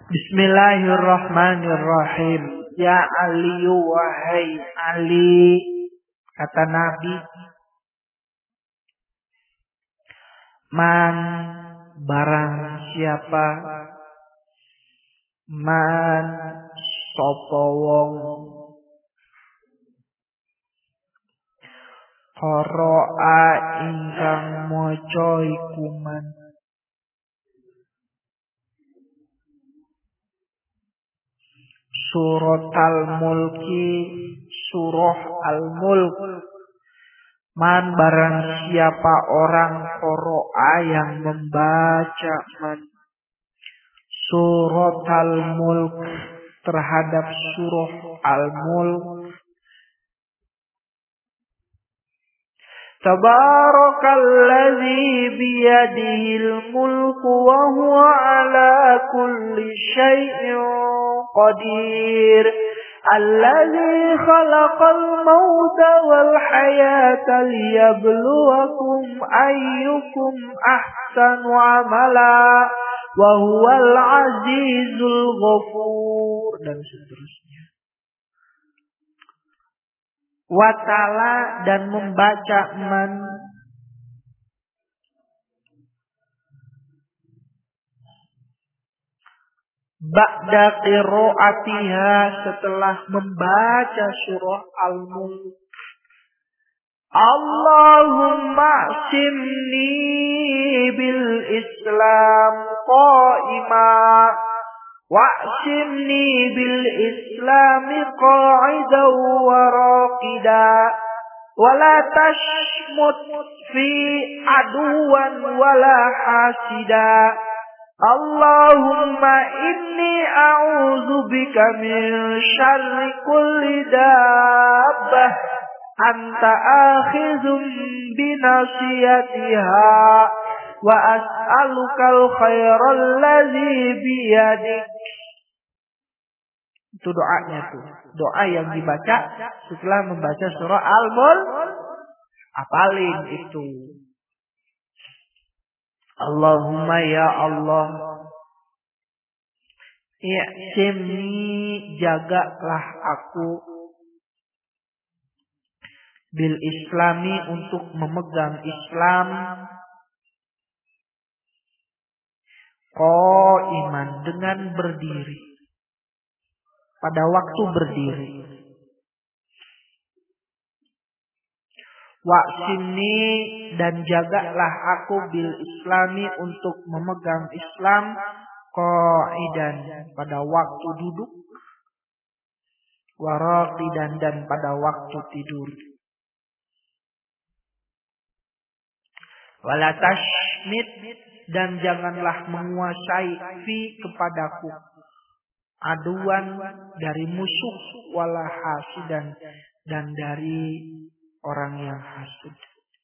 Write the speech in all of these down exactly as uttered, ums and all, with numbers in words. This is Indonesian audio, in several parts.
Bismillahirrahmanirrahim. Ya Ali, wahai Ali, kata Nabi, man barang siapa, man sapa wong, qara'a ingkang maca iku man Surat Al-Mulki, surah Al-Mulk. Man barang siapa orang qara'a yang membaca man Surat Al-Mulk terhadap surah Al-Mulk. Tabarakalladzi biyadihil mulku wa huwa ala kulli syai'in qadir. Alladzi khalaqal mauta wal hayata liyabluwakum ayyukum ahsanu amala wa huwal azizul ghafur, dan seterusnya. Watala dan membaca man ba'da qiraatiha, setelah membaca surah Al-Mulk. Allahumma simni bil Islam qa'ima wa'simni bil Islami qa'idan wa raqida wa la tashmut fi aduwan wa la hasida. Allahumma inni a'udzu bika min syarri kulli dabbah anta akhizum binasiyatiha wa as'alukal khairal ladzi biyadik. Itu doanya tuh. Doa yang dibaca setelah membaca surah Al-Mulk. Apalin itu. Allahumma ya Allah, i'simni, jagalah aku, bil Islami, untuk memegang Islam, qa'iman, dengan berdiri, pada waktu berdiri. Wa'simni, dan jagalah aku, bil Islami, untuk memegang Islam, qa'idan, pada waktu duduk, wa raqidan, dan pada waktu tidur. Wala tashmit, dan janganlah menguasai fi kepadaku, aduan, dari musuh, wala hasidan, dan dari orang yang hasud.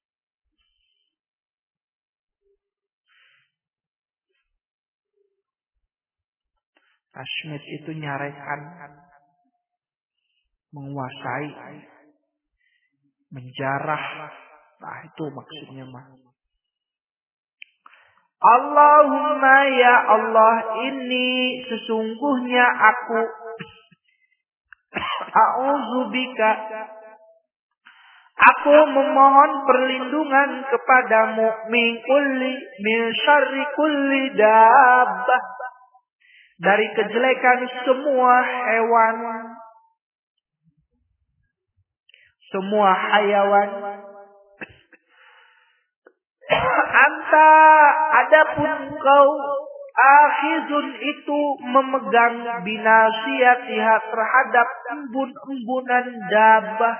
Tashmit itu nyarekan, menguasai, menjarah. Nah, itu maksudnya mah. Allahumma ya Allah, ini sesungguhnya aku, a'udzubika, aku memohon perlindungan kepadamu, min kulli min syarri kulli dabbah, dari kejelekan semua hewan, semua hayawan. Anta, adapun kau, akhizun, itu memegang, binasiyatiha, terhadap embun-embunan dabah.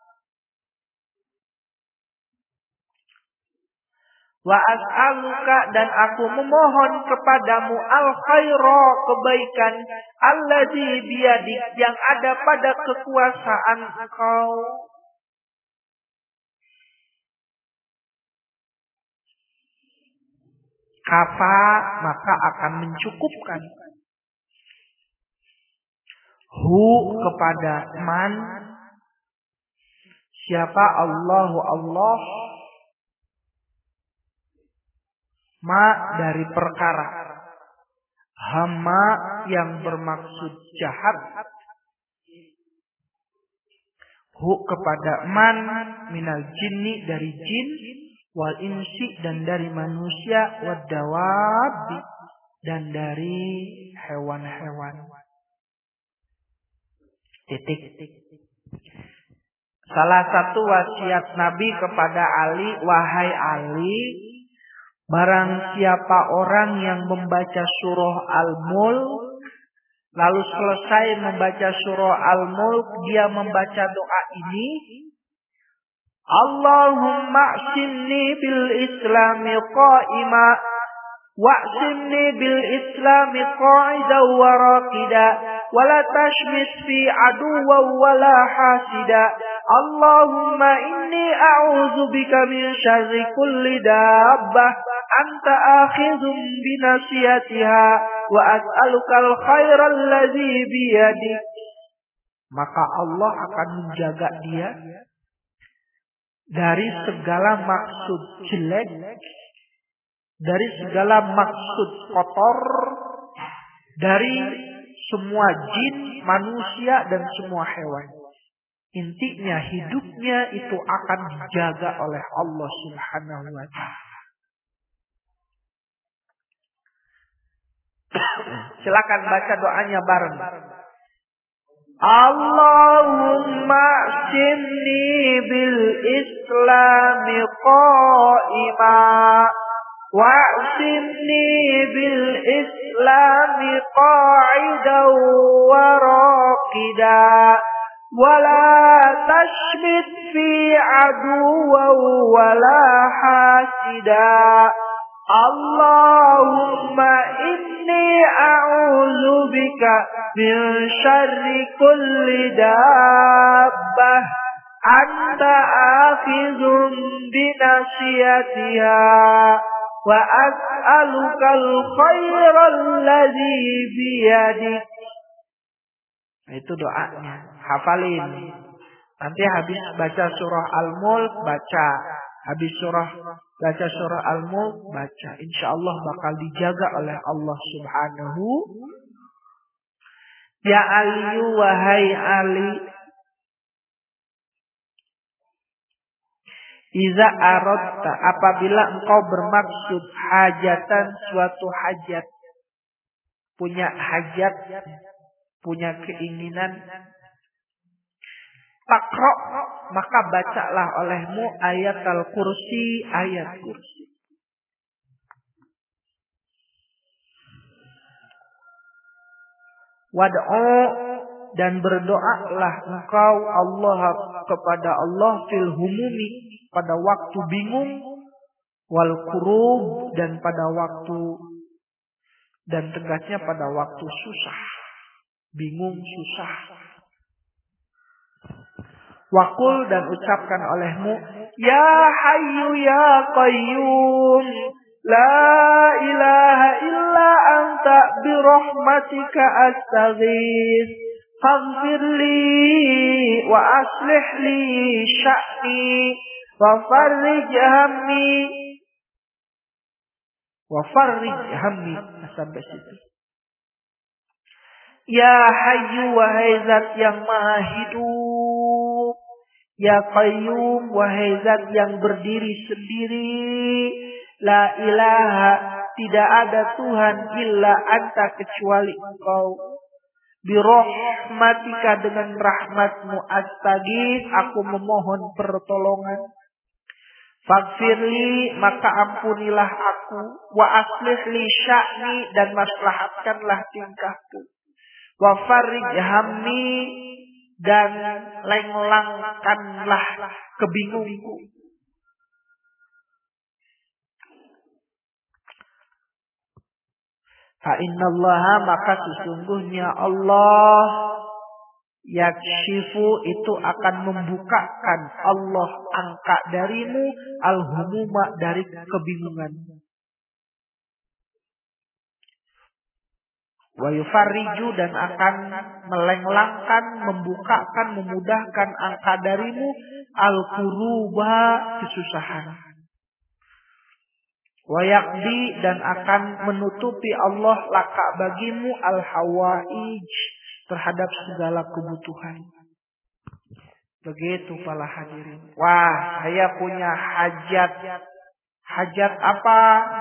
Wa as'aluka, dan aku memohon kepadamu, al khaira, kebaikan, alladzi biyadik, yang ada pada kekuasaan engkau. Kafa, maka akan mencukupkan, hu, kepada man, siapa, Allahu Allah, ma, dari perkara, hama yang bermaksud jahat, hu kepada man minal jinni dari jin, wal insi dan dari manusia, wad dawabi dan dari hewan-hewan. Titik. Salah satu wasiat Nabi kepada Ali, wahai Ali, barang siapa orang yang membaca surah Al-Mulk, lalu selesai membaca surah Al-Mulk, dia membaca doa ini, Allahumma a'simni bil islami qa'ima, wa'simni bil islami qa'ida wa raqida, wala tashmit fi aduwa wala hasida, Allahumma inni a'udzu bika min syarri kulli dabbah anta akhidhum binasiyatiha wa as'alukal khairal ladzi biyadik. Maka Allah akan menjaga dia dari segala maksud jelek, dari segala maksud kotor, dari semua jin, manusia dan semua hewan. Intinya hidupnya itu akan dijaga oleh Allah Subhanahu wa taala. Silakan baca doanya bareng. Allahumma a'simni bil islami qa'ima, wa'simni bil islami qa'idan wa raqida, wala tashmit fi aduwa wala hasida, Allahumma inni a'udzu bika min syarri kulli dabbah anta akhidhun binasiyatiha wa as'alukal khairal ladzi biyadik. Itu doanya. Hafalin. Nanti habis baca surah Al-Mulk, baca. Habis surah baca surah Al-Mulk, baca. Insyaallah bakal dijaga oleh Allah Subhanahu. Ya Ali, wahai Ali, iza aradta, apabila engkau bermaksud hajatan, suatu hajat, punya hajat, punya keinginan, takro, maka bacalah olehmu ayat Al-Kursi, ayat kursi. Wad'u, dan berdoalah engkau Allah kepada Allah fil humumi, pada waktu bingung, wal kurub, dan pada waktu, dan tegasnya pada waktu susah, bingung, susah. Waqul, dan ucapkan olehmu, ya hayyu ya qayyum, la ilaha illa anta birahmatika astaghith, faghfirli wa aslih li sya'ni wa farrij hammi wa farrij hammi, sampai situ. Ya hayyu, wahai zat yang maha hidup, ya qayyum, wahai zat yang berdiri sendiri, la ilaha, tidak ada Tuhan illa anta, kecuali engkau, birahmatika, dengan rahmatmu, astaghith, aku memohon pertolongan, faghfirli, maka ampunilah aku, wa aslih li sya'ni, dan maslahatkanlah tingkahku, wa farrij hammi, dan lenglangkanlah kebingungku. Fa innallaha, maka sesungguhnya Allah, yakshifu, itu akan membukakan Allah angka darimu, al-humuma, dari kebingungan. Wa yufarriju, dan akan melenglangkan, membukakan, memudahkan angka darimu, al-kuruba, kesusahan. Wa yaqdi dan akan menutupi Allah laka bagimu al-hawaij terhadap segala kebutuhan. Begitu para hadirin. Wah, saya punya hajat. Hajat apa?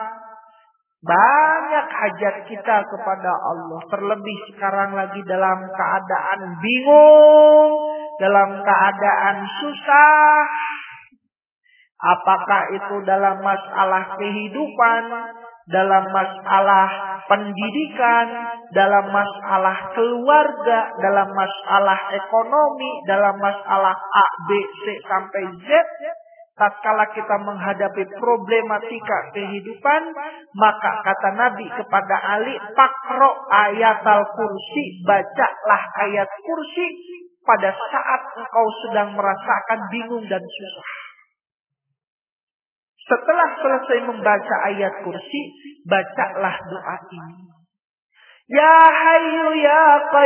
Banyak hajat kita kepada Allah. Terlebih sekarang lagi dalam keadaan bingung, dalam keadaan susah. Apakah itu dalam masalah kehidupan, dalam masalah pendidikan, dalam masalah keluarga, dalam masalah ekonomi, dalam masalah A, B, C sampai Z. Tatkala kita menghadapi problematika kehidupan, maka kata Nabi kepada Ali, "Pakro ayatal kursi, bacalah ayat kursi pada saat engkau sedang merasakan bingung dan susah." Setelah selesai membaca ayat kursi, bacalah doa ini. Ya Hayyu Ya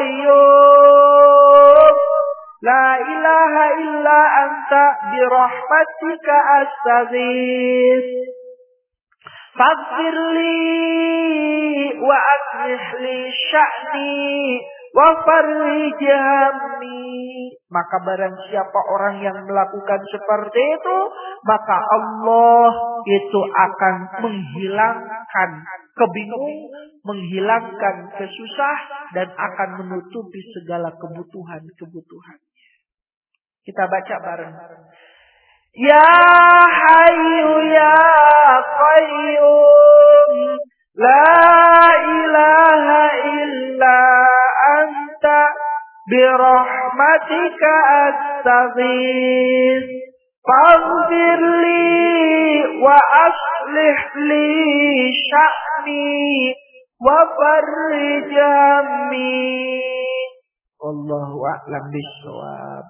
Qayyum, La ilaha illa anta birahmatika astaghith. Faghfir li wa aslih li sya'ni wa farrij hammi. Maka barang siapa orang yang melakukan seperti itu, maka Allah itu akan menghilangkan kebingungan, menghilangkan kesusah, dan akan menutupi segala kebutuhan-kebutuhan. Kita baca bareng. Ya Hayyu Ya Qayyum, La ilaha illa anta birahmatika astaghith. Faghfir li wa aslih li sya'ni wa farrij hammi. Wallahu a'lam bishawab.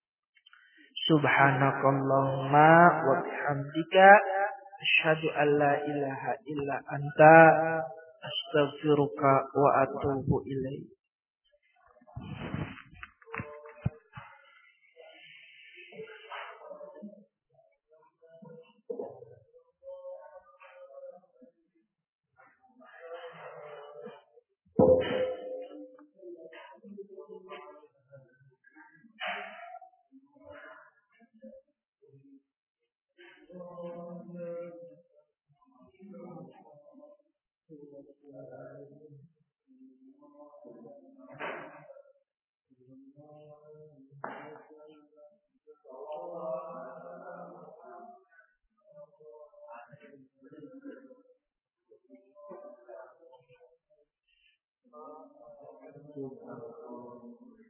Subhanakallahumma wa bihamdika asyhadu an la ilaha illa anta astaghfiruka wa atubu ilaik. Thank you.